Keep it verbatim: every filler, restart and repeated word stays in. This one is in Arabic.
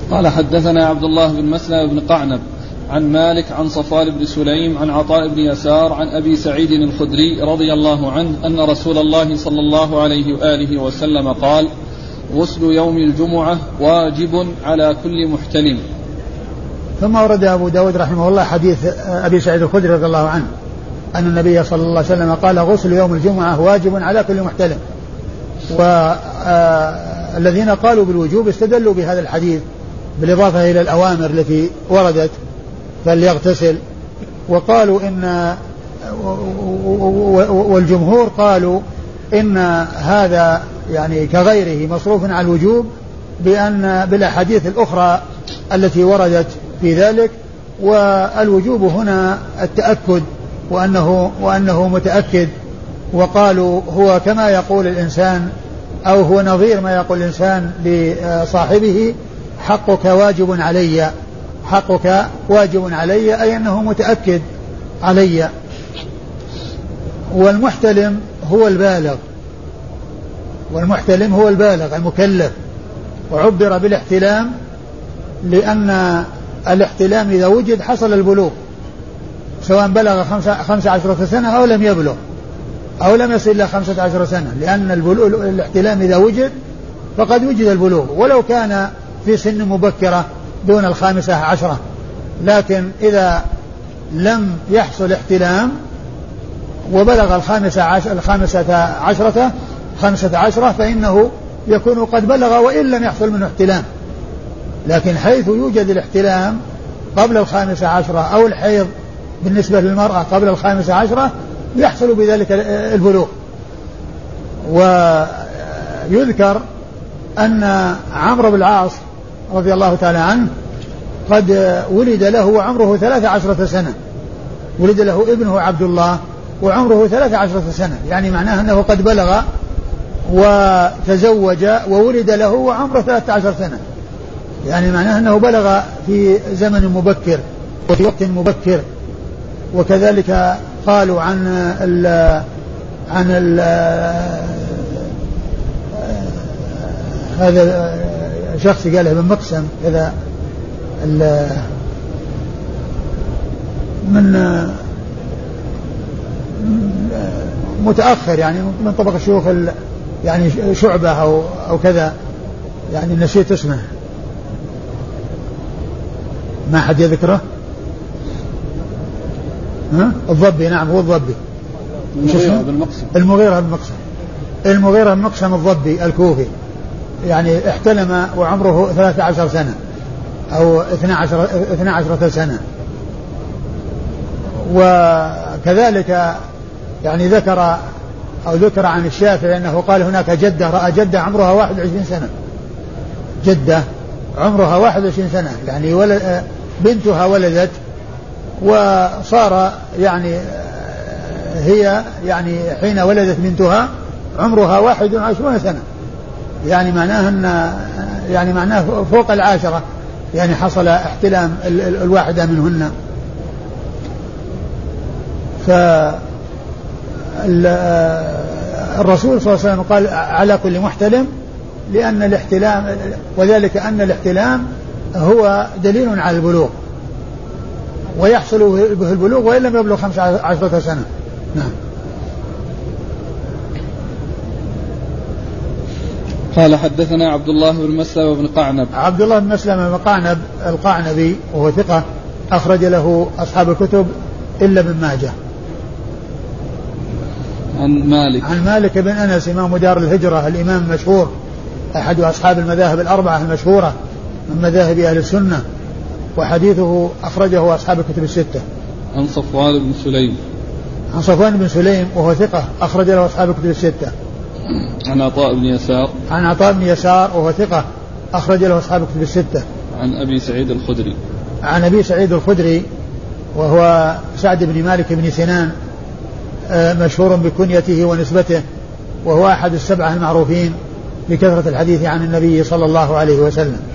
قال حدثنا عبد الله بن مسلم بن قعنب عن مالك عن صفوان بن سليم عن عطاء بن يسار عن أبي سعيد الخدري رضي الله عنه أن رسول الله صلى الله عليه وآله وسلم قال: غسل يوم الجمعة واجب على كل محتلم. ثم ورد أبو داود رحمه الله حديث أبي سعيد الخدري رضي الله عنه أن النبي صلى الله عليه وسلم قال: غسل يوم الجمعة واجب على كل محتلم. والذين قالوا بالوجوب استدلوا بهذا الحديث بالإضافة إلى الأوامر التي وردت فليغتسل، وقالوا إن والجمهور قالوا إن هذا يعني كغيره مصروف على الوجوب بأن بالأحاديث الأخرى التي وردت في ذلك، والوجوب هنا التأكد وأنه, وأنه متأكد. وقالوا هو كما يقول الإنسان أو هو نظير ما يقول الإنسان لصاحبه: حقك واجب علي، حقك واجب علي، أي أنه متأكد علي. والمحتلم هو البالغ، والمحتلم هو البالغ المكلف. وعبر بالاحتلام لأن الاحتلام إذا وجد حصل البلوغ، سواء بلغ خمسة عشرة سنة أو لم يبلغ أو لم يصل إلى خمسة عشر سنة، لأن الاحتلام إذا وجد فقد وجد البلوغ ولو كان في سن مبكرة دون الخامسة عشرة. لكن إذا لم يحصل احتلام وبلغ الخامسة عشرة, الخامسة عشرة خمسة عشرة فإنه يكون قد بلغ وإن لم يحصل منه احتلام. لكن حيث يوجد الاحتلام قبل الخامسة عشرة أو الحيض بالنسبة للمرأة قبل الخامسة عشرة يحصل بذلك البلوغ. ويذكر أن عمرو بن العاص رضي الله تعالى عنه قد ولد له وعمره ثلاث عشرة سنة، ولد له ابنه عبد الله وعمره ثلاث عشرة سنة، يعني معناه أنه قد بلغ وتزوج وولد له وعمره ثلاث عشرة سنة، يعني معناه أنه بلغ في زمن مبكر وفي وقت مبكر. وكذلك قالوا عن ال عن ال هذا شخص قاله ابن مقسم كذا من متأخر يعني من طبق الشيوخ يعني شعبة أو أو كذا، يعني نسيت اسمه، ما حد يذكره. ها؟ الضبي، نعم هو الضبي. المغيرة بن مقسم. المغيرة بن مقسم المغيرة بن مقسم الضبي الكوفي، يعني احتلم وعمره ثلاث عشر سنة أو اثنى عشر اثنى عشرة سنة. وكذلك يعني ذكر أو ذكر عن الشافعي أنه قال هناك جدة رأى جدة عمرها واحد وعشرين سنة، جدة عمرها واحد وعشرين سنة، يعني ولد بنتها ولدت وصار يعني هي يعني حين ولدت بنتها عمرها واحد وعشرون سنة، يعني معناه أن يعني معناه فوق العاشرة، يعني حصل احتلام الواحدة منهن. فالرسول صلى الله عليه وسلم قال على كل محتلم، لأن الاحتلام وذلك أن الاحتلام هو دليل على البلوغ ويحصل به البلوغ وإن لم يبلغ خمس عشرة سنة. نعم. قال حدثنا عبد الله بن مسلم بن قعنب. عبد الله بن مسلم بن قعنب القعنبي وهو ثقة أخرج له أصحاب الكتب إلا ابن ماجه. عن مالك عن مالك بن أنس إمام دار الهجرة الإمام المشهور أحد أصحاب المذاهب الأربعة المشهورة من مذاهب أهل السنة، وحديثه أخرجه أصحاب الكتب الستة. عن صفوان بن سليم. عن صفوان بن سليم وهو ثقة أخرج له أصحاب الكتب الستة. عن عطاء بن يسار. عن عطاء بن يسار وهو ثقة أخرج له أصحاب الكتب الستة. عن أبي سعيد الخدري. عن أبي سعيد الخدري وهو سعد بن مالك بن سنان مشهور بكنيته ونسبته، وهو أحد السبعة المعروفين بكثرة الحديث عن النبي صلى الله عليه وسلم.